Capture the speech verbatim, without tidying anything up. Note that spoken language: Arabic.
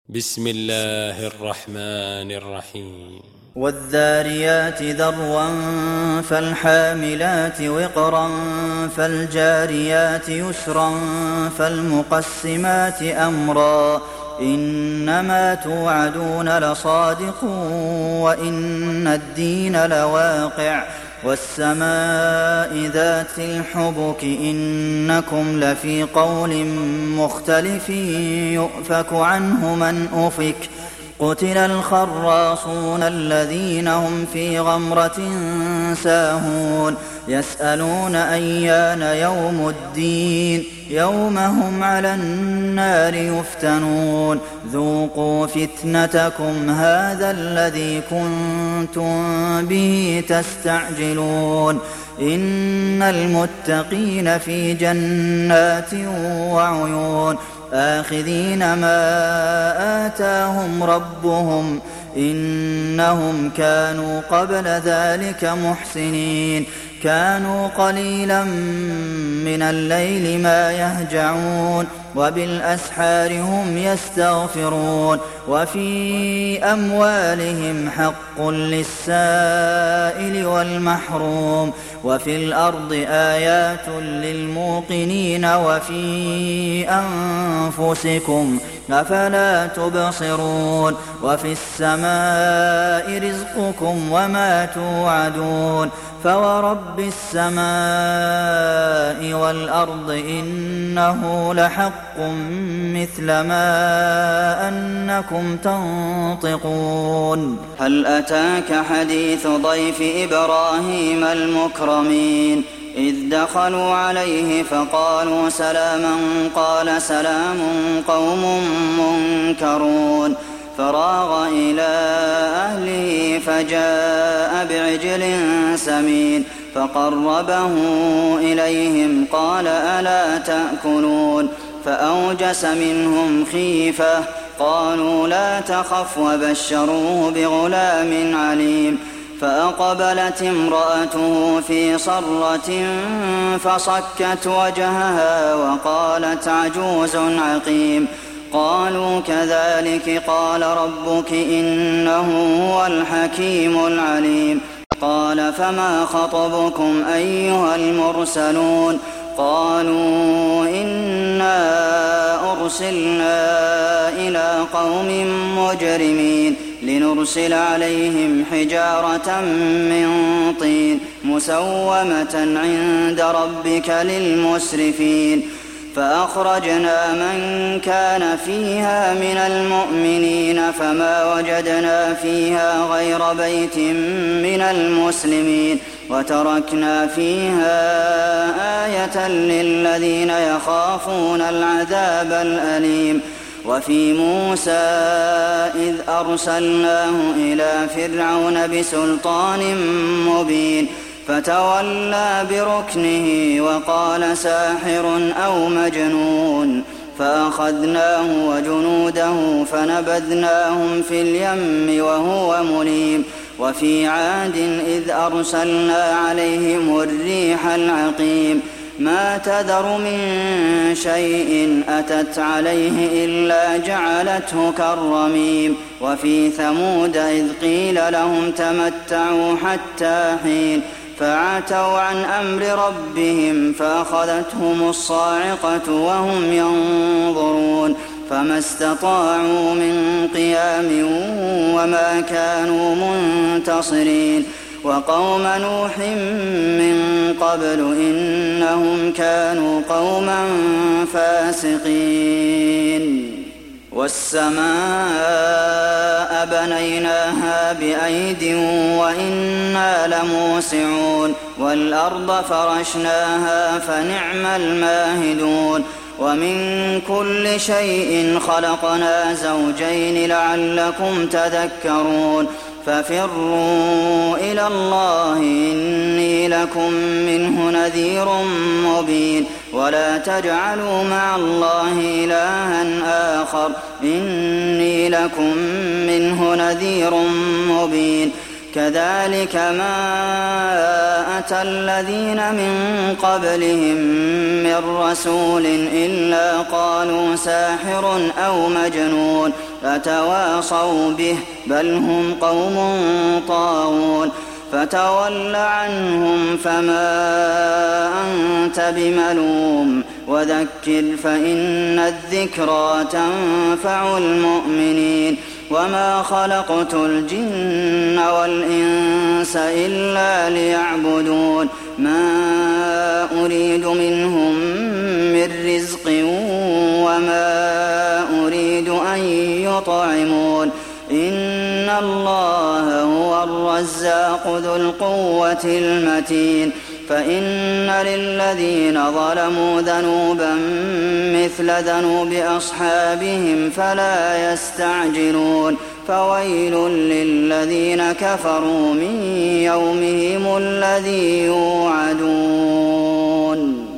بسم الله الرحمن الرحيم والذاريات ذروا فالحاملات وقرا فالجاريات يسرا فالمقسمات أمرا إنما توعدون لصادق وإن الدين لواقع والسماء ذات الحبك إنكم لفي قول مختلف يؤفك عنه من أفك قتل الخراصون الذين هم في غمرة ساهون يسألون أيان يوم الدين يوم هم على النار يفتنون ذوقوا فتنتكم هذا الذي كنتم به تستعجلون إن المتقين في جنات وعيون آخذين ما آتاهم ربهم إنهم كانوا قبل ذلك محسنين كانوا قليلا من الليل ما يهجعون وبالأسحار هم يستغفرون وفي أموالهم حق للسائل والمحروم وفي الأرض آيات للموقنين وفي أنفسكم أفلا تبصرون وفي السماء رزقكم وما توعدون فورب السماء والأرض إنه لحق مثل ما أنكم تنطقون هل أتاك حديث ضيف إبراهيم المكرمين إذ دخلوا عليه فقالوا سلاما قال سلام قوم منكرون فراغ إلى أهله فجاء بعجل سمين فقربه إليهم قال ألا تأكلون فأوجس منهم خيفة قالوا لا تخف وبشروه بغلام عليم فأقبلت امرأته في صرة فصكت وجهها وقالت عجوز عقيم قالوا كذلك قال ربك إنه هو الحكيم العليم قال فما خطبكم أيها المرسلون قالوا إنا أرسلنا إلى قوم مجرمين لنرسل عليهم حجارة من طين مسومة عند ربك للمسرفين فأخرجنا من كان فيها من المؤمنين فما وجدنا فيها غير بيت من المسلمين وتركنا فيها آية للذين يخافون العذاب الأليم وفي موسى إذ أرسلناه إلى فرعون بسلطان مبين فتولى بركنه وقال ساحر أو مجنون فأخذناه وجنوده فنبذناهم في اليم وهو مليم وفي عاد إذ أرسلنا عليهم الريح العقيم ما تذر من شيء أتت عليه إلا جعلته كالرميم وفي ثمود إذ قيل لهم تمتعوا حتى حين فعتوا عن أمر ربهم فأخذتهم الصاعقة وهم ينظرون فما استطاعوا من قيام وما كانوا منتصرين وقوم نوح من قبل إنهم كانوا قوما فاسقين والسماء بنيناها بأيد وإنا لموسعون والأرض فرشناها فنعم الماهدون ومن كل شيء خلقنا زوجين لعلكم تذكرون ففروا إلى الله إني لكم منه نذير مبين ولا تجعلوا مع الله إلها آخر إني لكم منه نذير مبين كذلك ما أتى الذين من قبلهم من رسول إلا قالوا ساحر أو مجنون أتواصوا به بل هم قوم طاغون فتول عنهم فما أنت بملوم وذكر فإن الذكرى تنفع المؤمنين وما خلقت الجن والإنس إلا ليعبدون ما أريد منهم من رزق وما أريد أن يطعمون إن الله هو الرزاق ذو القوة المتين فإن للذين ظلموا ذنوبا مثل ذنوب أصحابهم فلا يستعجلون فويل للذين كفروا من يومهم الذي يوعدون